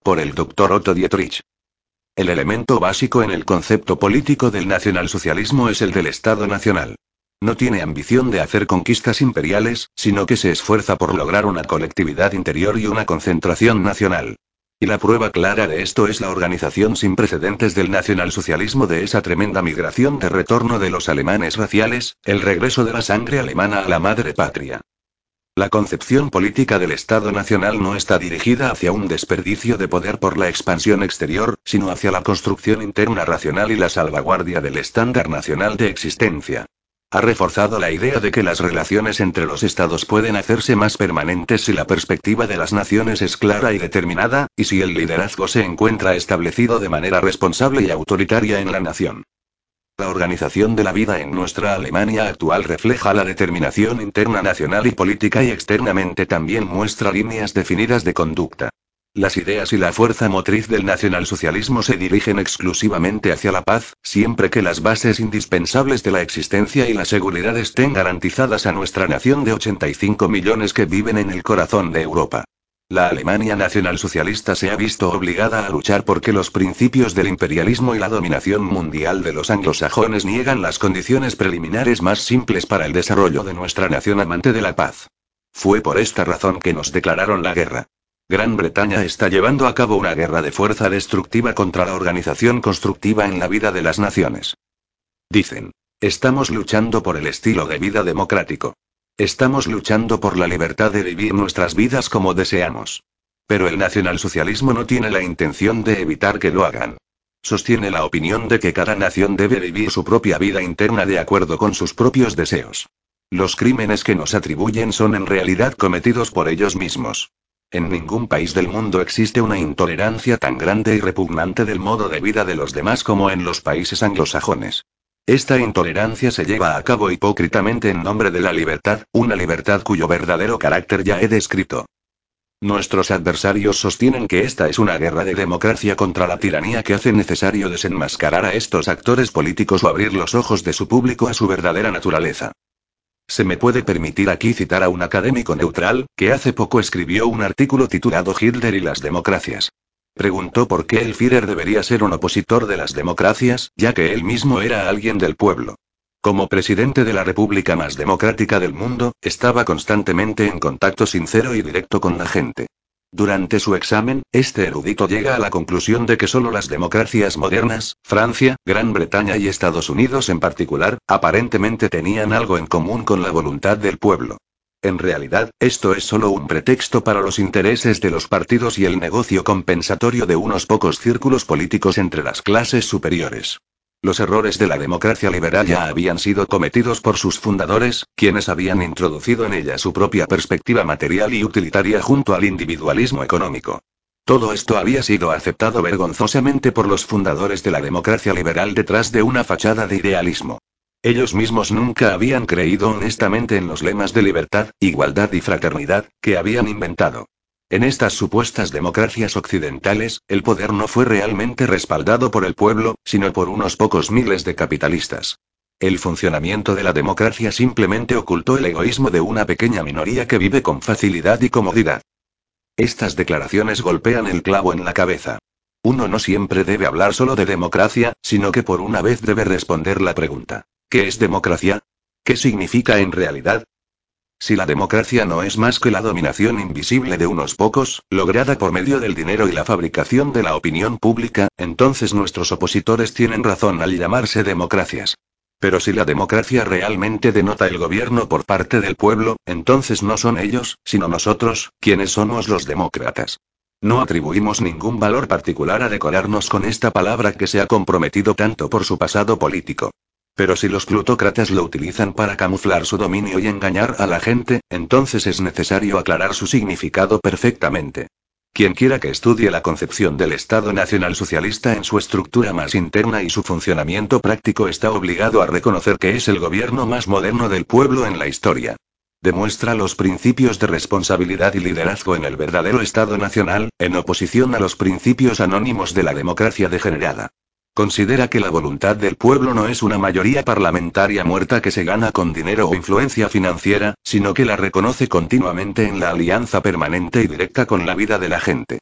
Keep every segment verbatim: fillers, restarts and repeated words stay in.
por el doctor Otto Dietrich. El elemento básico en el concepto político del nacionalsocialismo es el del Estado nacional. No tiene ambición de hacer conquistas imperiales, sino que se esfuerza por lograr una colectividad interior y una concentración nacional. Y la prueba clara de esto es la organización sin precedentes del nacionalsocialismo de esa tremenda migración de retorno de los alemanes raciales, el regreso de la sangre alemana a la madre patria. La concepción política del Estado nacional no está dirigida hacia un desperdicio de poder por la expansión exterior, sino hacia la construcción interna racional y la salvaguardia del estándar nacional de existencia. Ha reforzado la idea de que las relaciones entre los estados pueden hacerse más permanentes si la perspectiva de las naciones es clara y determinada, y si el liderazgo se encuentra establecido de manera responsable y autoritaria en la nación. La organización de la vida en nuestra Alemania actual refleja la determinación interna nacional y política y externamente también muestra líneas definidas de conducta. Las ideas y la fuerza motriz del nacionalsocialismo se dirigen exclusivamente hacia la paz, siempre que las bases indispensables de la existencia y la seguridad estén garantizadas a nuestra nación de ochenta y cinco millones que viven en el corazón de Europa. La Alemania nacionalsocialista se ha visto obligada a luchar porque los principios del imperialismo y la dominación mundial de los anglosajones niegan las condiciones preliminares más simples para el desarrollo de nuestra nación amante de la paz. Fue por esta razón que nos declararon la guerra. Gran Bretaña está llevando a cabo una guerra de fuerza destructiva contra la organización constructiva en la vida de las naciones. Dicen, estamos luchando por el estilo de vida democrático. Estamos luchando por la libertad de vivir nuestras vidas como deseamos. Pero el nacionalsocialismo no tiene la intención de evitar que lo hagan. Sostiene la opinión de que cada nación debe vivir su propia vida interna de acuerdo con sus propios deseos. Los crímenes que nos atribuyen son en realidad cometidos por ellos mismos. En ningún país del mundo existe una intolerancia tan grande y repugnante del modo de vida de los demás como en los países anglosajones. Esta intolerancia se lleva a cabo hipócritamente en nombre de la libertad, una libertad cuyo verdadero carácter ya he descrito. Nuestros adversarios sostienen que esta es una guerra de democracia contra la tiranía que hace necesario desenmascarar a estos actores políticos o abrir los ojos de su público a su verdadera naturaleza. Se me puede permitir aquí citar a un académico neutral, que hace poco escribió un artículo titulado Hitler y las democracias. Preguntó por qué el Führer debería ser un opositor de las democracias, ya que él mismo era alguien del pueblo. Como presidente de la república más democrática del mundo, estaba constantemente en contacto sincero y directo con la gente. Durante su examen, este erudito llega a la conclusión de que solo las democracias modernas, Francia, Gran Bretaña y Estados Unidos en particular, aparentemente tenían algo en común con la voluntad del pueblo. En realidad, esto es solo un pretexto para los intereses de los partidos y el negocio compensatorio de unos pocos círculos políticos entre las clases superiores. Los errores de la democracia liberal ya habían sido cometidos por sus fundadores, quienes habían introducido en ella su propia perspectiva material y utilitaria junto al individualismo económico. Todo esto había sido aceptado vergonzosamente por los fundadores de la democracia liberal detrás de una fachada de idealismo. Ellos mismos nunca habían creído honestamente en los lemas de libertad, igualdad y fraternidad, que habían inventado. En estas supuestas democracias occidentales, el poder no fue realmente respaldado por el pueblo, sino por unos pocos miles de capitalistas. El funcionamiento de la democracia simplemente ocultó el egoísmo de una pequeña minoría que vive con facilidad y comodidad. Estas declaraciones golpean el clavo en la cabeza. Uno no siempre debe hablar solo de democracia, sino que por una vez debe responder la pregunta: ¿qué es democracia? ¿Qué significa en realidad? Si la democracia no es más que la dominación invisible de unos pocos, lograda por medio del dinero y la fabricación de la opinión pública, entonces nuestros opositores tienen razón al llamarse democracias. Pero si la democracia realmente denota el gobierno por parte del pueblo, entonces no son ellos, sino nosotros, quienes somos los demócratas. No atribuimos ningún valor particular a decorarnos con esta palabra que se ha comprometido tanto por su pasado político. Pero si los plutócratas lo utilizan para camuflar su dominio y engañar a la gente, entonces es necesario aclarar su significado perfectamente. Quien quiera que estudie la concepción del Estado nacionalsocialista en su estructura más interna y su funcionamiento práctico está obligado a reconocer que es el gobierno más moderno del pueblo en la historia. Demuestra los principios de responsabilidad y liderazgo en el verdadero Estado nacional, en oposición a los principios anónimos de la democracia degenerada. Considera que la voluntad del pueblo no es una mayoría parlamentaria muerta que se gana con dinero o influencia financiera, sino que la reconoce continuamente en la alianza permanente y directa con la vida de la gente.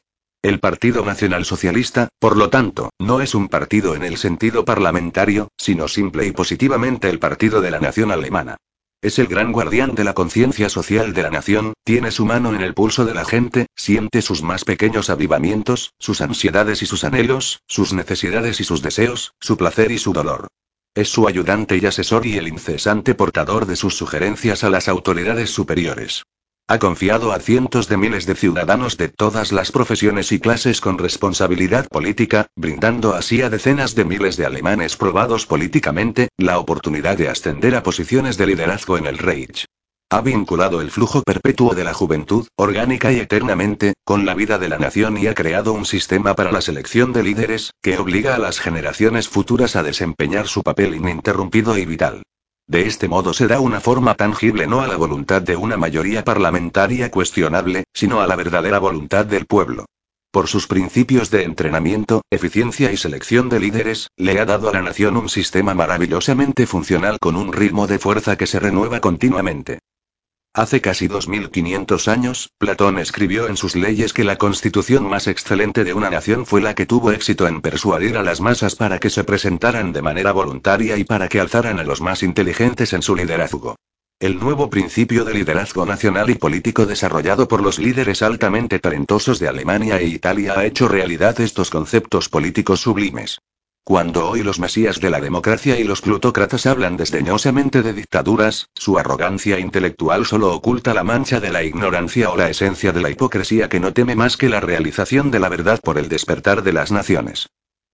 El Partido Nacionalsocialista, por lo tanto, no es un partido en el sentido parlamentario, sino simple y positivamente el partido de la nación alemana. Es el gran guardián de la conciencia social de la nación, tiene su mano en el pulso de la gente, siente sus más pequeños avivamientos, sus ansiedades y sus anhelos, sus necesidades y sus deseos, su placer y su dolor. Es su ayudante y asesor y el incesante portador de sus sugerencias a las autoridades superiores. Ha confiado a cientos de miles de ciudadanos de todas las profesiones y clases con responsabilidad política, brindando así a decenas de miles de alemanes probados políticamente, la oportunidad de ascender a posiciones de liderazgo en el Reich. Ha vinculado el flujo perpetuo de la juventud, orgánica y eternamente, con la vida de la nación y ha creado un sistema para la selección de líderes, que obliga a las generaciones futuras a desempeñar su papel ininterrumpido y vital. De este modo se da una forma tangible no a la voluntad de una mayoría parlamentaria cuestionable, sino a la verdadera voluntad del pueblo. Por sus principios de entrenamiento, eficiencia y selección de líderes, le ha dado a la nación un sistema maravillosamente funcional con un ritmo de fuerza que se renueva continuamente. Hace casi dos mil quinientos años, Platón escribió en sus leyes que la constitución más excelente de una nación fue la que tuvo éxito en persuadir a las masas para que se presentaran de manera voluntaria y para que alzaran a los más inteligentes en su liderazgo. El nuevo principio de liderazgo nacional y político desarrollado por los líderes altamente talentosos de Alemania e Italia ha hecho realidad estos conceptos políticos sublimes. Cuando hoy los mesías de la democracia y los plutócratas hablan desdeñosamente de dictaduras, su arrogancia intelectual solo oculta la mancha de la ignorancia o la esencia de la hipocresía que no teme más que la realización de la verdad por el despertar de las naciones.